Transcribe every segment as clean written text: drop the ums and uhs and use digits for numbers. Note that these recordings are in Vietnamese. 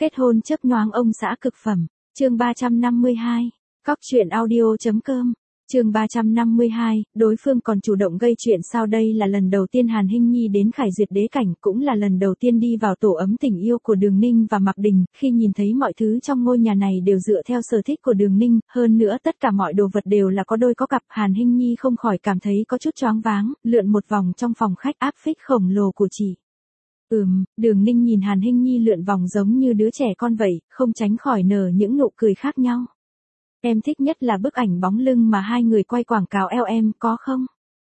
Kết hôn chớp nhoáng ông xã cực phẩm. Chương 352. Cóc truyện audio.com. Chương 352, đối phương còn chủ động gây chuyện sao? Đây là lần đầu tiên Hàn Hinh Nhi đến Khải Duyệt Đế Cảnh, cũng là lần đầu tiên đi vào tổ ấm tình yêu của Đường Ninh và Mạc Đình. Khi nhìn thấy mọi thứ trong ngôi nhà này đều dựa theo sở thích của Đường Ninh, hơn nữa tất cả mọi đồ vật đều là có đôi có cặp, Hàn Hinh Nhi không khỏi cảm thấy có chút choáng váng, lượn một vòng trong phòng khách áp phích khổng lồ của chị. Đường Ninh nhìn Hàn Hinh Nhi lượn vòng giống như đứa trẻ con vậy, không tránh khỏi nở những nụ cười khác nhau. Em thích nhất là bức ảnh bóng lưng mà hai người quay quảng cáo eo em, có không?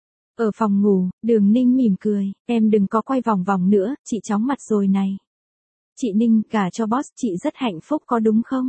Ở phòng ngủ, Đường Ninh mỉm cười, em đừng có quay vòng vòng nữa, chị chóng mặt rồi này. Chị Ninh, gả cho boss, chị rất hạnh phúc có đúng không?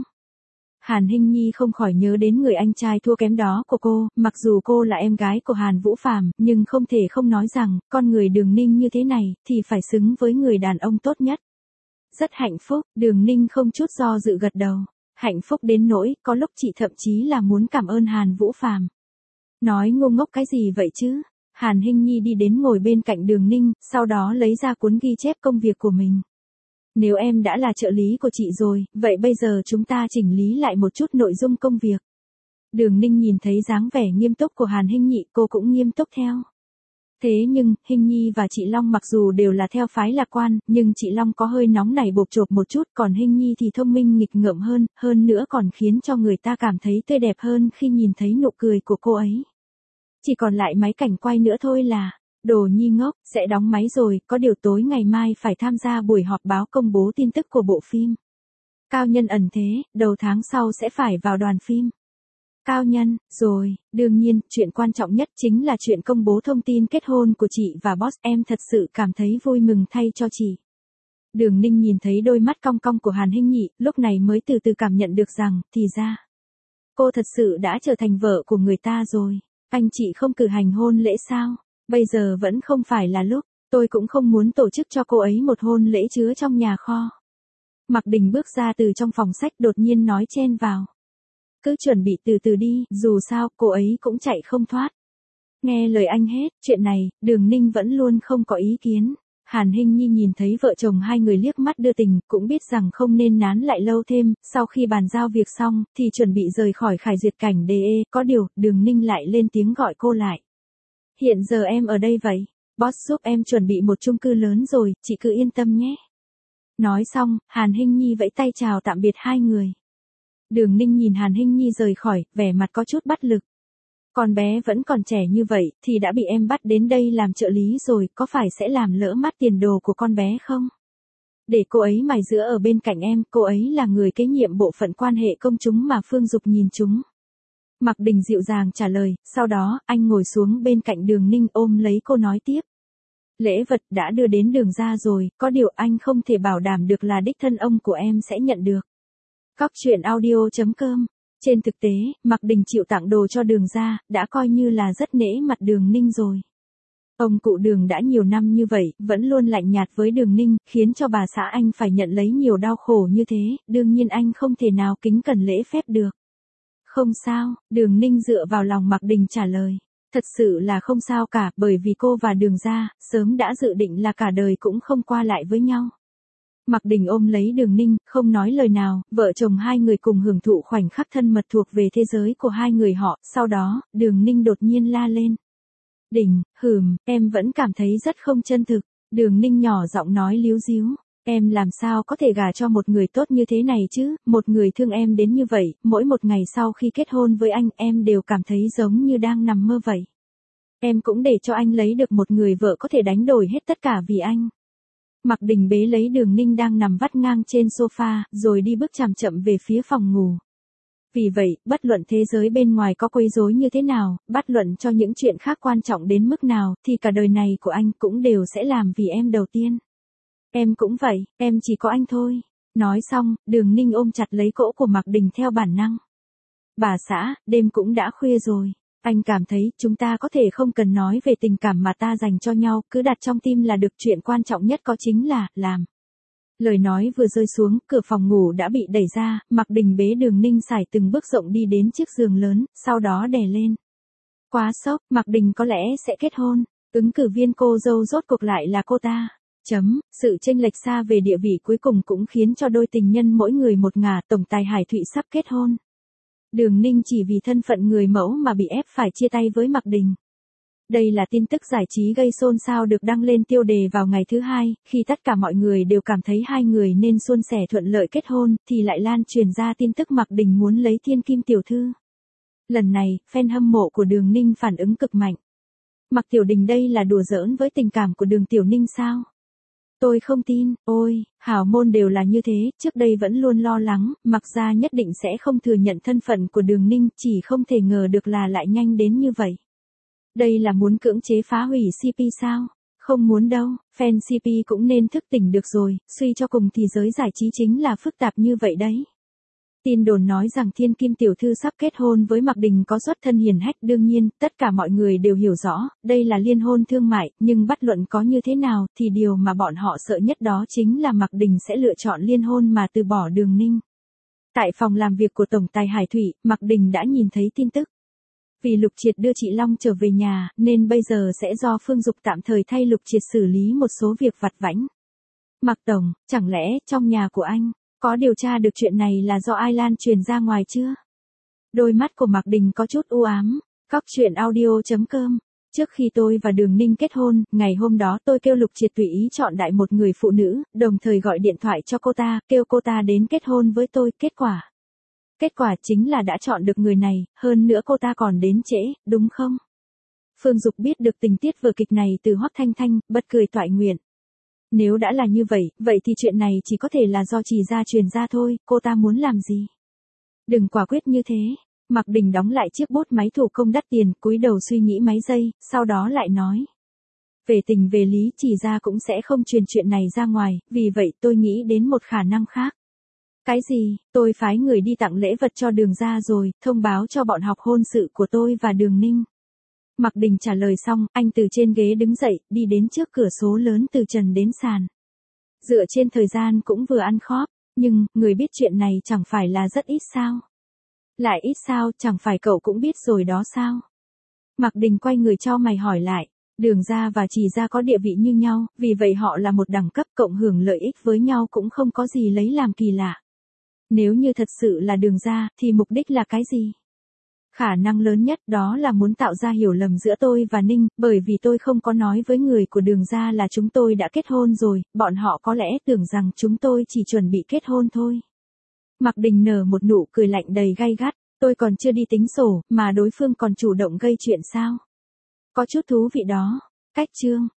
Hàn Hinh Nhi không khỏi nhớ đến người anh trai thua kém đó của cô, mặc dù cô là em gái của Hàn Vũ Phàm, nhưng không thể không nói rằng, con người Đường Ninh như thế này, thì phải xứng với người đàn ông tốt nhất. Rất hạnh phúc, Đường Ninh không chút do dự gật đầu. Hạnh phúc đến nỗi, có lúc chị thậm chí là muốn cảm ơn Hàn Vũ Phàm. Nói ngu ngốc cái gì vậy chứ? Hàn Hinh Nhi đi đến ngồi bên cạnh Đường Ninh, sau đó lấy ra cuốn ghi chép công việc của mình. Nếu em đã là trợ lý của chị rồi, vậy bây giờ chúng ta chỉnh lý lại một chút nội dung công việc. Đường Ninh nhìn thấy dáng vẻ nghiêm túc của Hàn Hinh Nhi, cô cũng nghiêm túc theo. Thế nhưng, Hinh Nhi và chị Long mặc dù đều là theo phái lạc quan, nhưng chị Long có hơi nóng nảy bộp chộp một chút, còn Hinh Nhi thì thông minh nghịch ngợm hơn nữa còn khiến cho người ta cảm thấy tươi đẹp hơn khi nhìn thấy nụ cười của cô ấy. Chỉ còn lại máy cảnh quay nữa thôi là, đồ nhi ngốc, sẽ đóng máy rồi, có điều tối ngày mai phải tham gia buổi họp báo công bố tin tức của bộ phim. Cao nhân ẩn thế, đầu tháng sau sẽ phải vào đoàn phim. Cao nhân, rồi, đương nhiên, chuyện quan trọng nhất chính là chuyện công bố thông tin kết hôn của chị và boss, em thật sự cảm thấy vui mừng thay cho chị. Đường Ninh nhìn thấy đôi mắt cong cong của Hàn Hinh Nhi, lúc này mới từ từ cảm nhận được rằng, thì ra, cô thật sự đã trở thành vợ của người ta rồi. Anh chị không cử hành hôn lễ sao? Bây giờ vẫn không phải là lúc, tôi cũng không muốn tổ chức cho cô ấy một hôn lễ chứa trong nhà kho. Mạc Đình bước ra từ trong phòng sách đột nhiên nói chen vào. Cứ chuẩn bị từ từ đi, dù sao, cô ấy cũng chạy không thoát. Nghe lời anh hết, chuyện này, Đường Ninh vẫn luôn không có ý kiến. Hàn Hinh Nhi nhìn thấy vợ chồng hai người liếc mắt đưa tình, cũng biết rằng không nên nán lại lâu thêm, sau khi bàn giao việc xong, thì chuẩn bị rời khỏi Khải Duyệt Cảnh DE, có điều, Đường Ninh lại lên tiếng gọi cô lại. Hiện giờ em ở đây vậy, boss giúp em chuẩn bị một chung cư lớn rồi, chị cứ yên tâm nhé. Nói xong, Hàn Hinh Nhi vẫy tay chào tạm biệt hai người. Đường Ninh nhìn Hàn Hinh Nhi rời khỏi, vẻ mặt có chút bất lực. Con bé vẫn còn trẻ như vậy, thì đã bị em bắt đến đây làm trợ lý rồi, có phải sẽ làm lỡ mắt tiền đồ của con bé không? Để cô ấy mài giũa ở bên cạnh em, cô ấy là người kế nhiệm bộ phận quan hệ công chúng mà Phương Dục nhìn chúng. Mạc Đình dịu dàng trả lời, sau đó, anh ngồi xuống bên cạnh Đường Ninh ôm lấy cô nói tiếp. Lễ vật đã đưa đến Đường ra rồi, có điều anh không thể bảo đảm được là đích thân ông của em sẽ nhận được. Cóc truyện audio.com. Trên thực tế, Mạc Đình chịu tặng đồ cho Đường ra, đã coi như là rất nể mặt Đường Ninh rồi. Ông cụ Đường đã nhiều năm như vậy, vẫn luôn lạnh nhạt với Đường Ninh, khiến cho bà xã anh phải nhận lấy nhiều đau khổ như thế, đương nhiên anh không thể nào kính cẩn lễ phép được. Không sao, Đường Ninh dựa vào lòng Mạc Đình trả lời. Thật sự là không sao cả, bởi vì cô và Đường ra, sớm đã dự định là cả đời cũng không qua lại với nhau. Mạc Đình ôm lấy Đường Ninh, không nói lời nào, vợ chồng hai người cùng hưởng thụ khoảnh khắc thân mật thuộc về thế giới của hai người họ, sau đó, Đường Ninh đột nhiên la lên. Đình, em vẫn cảm thấy rất không chân thực. Đường Ninh nhỏ giọng nói líu díu, em làm sao có thể gả cho một người tốt như thế này chứ, một người thương em đến như vậy, mỗi một ngày sau khi kết hôn với anh, em đều cảm thấy giống như đang nằm mơ vậy. Em cũng để cho anh lấy được một người vợ có thể đánh đổi hết tất cả vì anh. Mạc Đình bế lấy Đường Ninh đang nằm vắt ngang trên sofa, rồi đi bước chậm chậm về phía phòng ngủ. Vì vậy, bất luận thế giới bên ngoài có quấy rối như thế nào, bất luận cho những chuyện khác quan trọng đến mức nào, thì cả đời này của anh cũng đều sẽ làm vì em đầu tiên. Em cũng vậy, em chỉ có anh thôi. Nói xong, Đường Ninh ôm chặt lấy cổ của Mạc Đình theo bản năng. Bà xã, đêm cũng đã khuya rồi. Anh cảm thấy chúng ta có thể không cần nói về tình cảm mà ta dành cho nhau, cứ đặt trong tim là được, chuyện quan trọng nhất có chính là, làm. Lời nói vừa rơi xuống, cửa phòng ngủ đã bị đẩy ra, Mạc Đình bế Đường Ninh sải từng bước rộng đi đến chiếc giường lớn, sau đó đè lên. Quá sốc, Mạc Đình có lẽ sẽ kết hôn, ứng cử viên cô dâu rốt cuộc lại là cô ta. Sự chênh lệch xa về địa vị cuối cùng cũng khiến cho đôi tình nhân mỗi người một ngả. Tổng tài Hải Thụy sắp kết hôn. Đường Ninh chỉ vì thân phận người mẫu mà bị ép phải chia tay với Mạc Đình. Đây là tin tức giải trí gây xôn xao được đăng lên tiêu đề vào ngày thứ Hai, khi tất cả mọi người đều cảm thấy hai người nên suôn sẻ thuận lợi kết hôn, thì lại lan truyền ra tin tức Mạc Đình muốn lấy thiên kim tiểu thư. Lần này, fan hâm mộ của Đường Ninh phản ứng cực mạnh. Mạc Tiểu Đình đây là đùa giỡn với tình cảm của Đường Tiểu Ninh sao? Tôi không tin, ôi, hảo môn đều là như thế, trước đây vẫn luôn lo lắng, Mạc gia nhất định sẽ không thừa nhận thân phận của Đường Ninh, chỉ không thể ngờ được là lại nhanh đến như vậy. Đây là muốn cưỡng chế phá hủy CP sao? Không muốn đâu, fan CP cũng nên thức tỉnh được rồi, suy cho cùng thì giới giải trí chính là phức tạp như vậy đấy. Tin đồn nói rằng thiên kim tiểu thư sắp kết hôn với Mạc Đình có xuất thân hiền hách, đương nhiên, tất cả mọi người đều hiểu rõ, đây là liên hôn thương mại, nhưng bất luận có như thế nào, thì điều mà bọn họ sợ nhất đó chính là Mạc Đình sẽ lựa chọn liên hôn mà từ bỏ Đường Ninh. Tại phòng làm việc của Tổng tài Hải Thụy, Mạc Đình đã nhìn thấy tin tức. Vì Lục Triệt đưa chị Long trở về nhà, nên bây giờ sẽ do Phương Dục tạm thời thay Lục Triệt xử lý một số việc vặt vãnh. Mạc Tổng, chẳng lẽ trong nhà của anh có điều tra được chuyện này là do ai lan truyền ra ngoài chưa? Đôi mắt của Mạc Đình có chút u ám. Cóc truyện audio.com. Trước khi tôi và Đường Ninh kết hôn, ngày hôm đó tôi kêu Lục Triệt tùy ý chọn đại một người phụ nữ, đồng thời gọi điện thoại cho cô ta, kêu cô ta đến kết hôn với tôi. Kết quả chính là đã chọn được người này, hơn nữa cô ta còn đến trễ, đúng không? Phương Dục biết được tình tiết vở kịch này từ Hoắc Thanh Thanh, bật cười toại nguyện. Nếu đã là như vậy, vậy thì chuyện này chỉ có thể là do Trì gia truyền ra thôi, cô ta muốn làm gì? Đừng quả quyết như thế. Mạc Đình đóng lại chiếc bút máy thủ công đắt tiền, cúi đầu suy nghĩ mấy giây, sau đó lại nói. Về tình về lý Trì gia cũng sẽ không truyền chuyện này ra ngoài, vì vậy tôi nghĩ đến một khả năng khác. Cái gì? Tôi phái người đi tặng lễ vật cho Đường gia rồi, thông báo cho bọn học hôn sự của tôi và Đường Ninh. Mạc Đình trả lời xong, anh từ trên ghế đứng dậy, đi đến trước cửa sổ lớn từ trần đến sàn. Dựa trên thời gian cũng vừa ăn khóp, nhưng, người biết chuyện này chẳng phải là rất ít sao? Lại ít sao, chẳng phải cậu cũng biết rồi đó sao? Mạc Đình quay người chau mày hỏi lại. Đường gia và Trì gia có địa vị như nhau, vì vậy họ là một đẳng cấp, cộng hưởng lợi ích với nhau cũng không có gì lấy làm kỳ lạ. Nếu như thật sự là Đường gia, thì mục đích là cái gì? Khả năng lớn nhất đó là muốn tạo ra hiểu lầm giữa tôi và Ninh, bởi vì tôi không có nói với người của Đường gia là chúng tôi đã kết hôn rồi, bọn họ có lẽ tưởng rằng chúng tôi chỉ chuẩn bị kết hôn thôi. Mạc Đình nở một nụ cười lạnh đầy gay gắt, tôi còn chưa đi tính sổ, mà đối phương còn chủ động gây chuyện sao? Có chút thú vị đó. Cách chương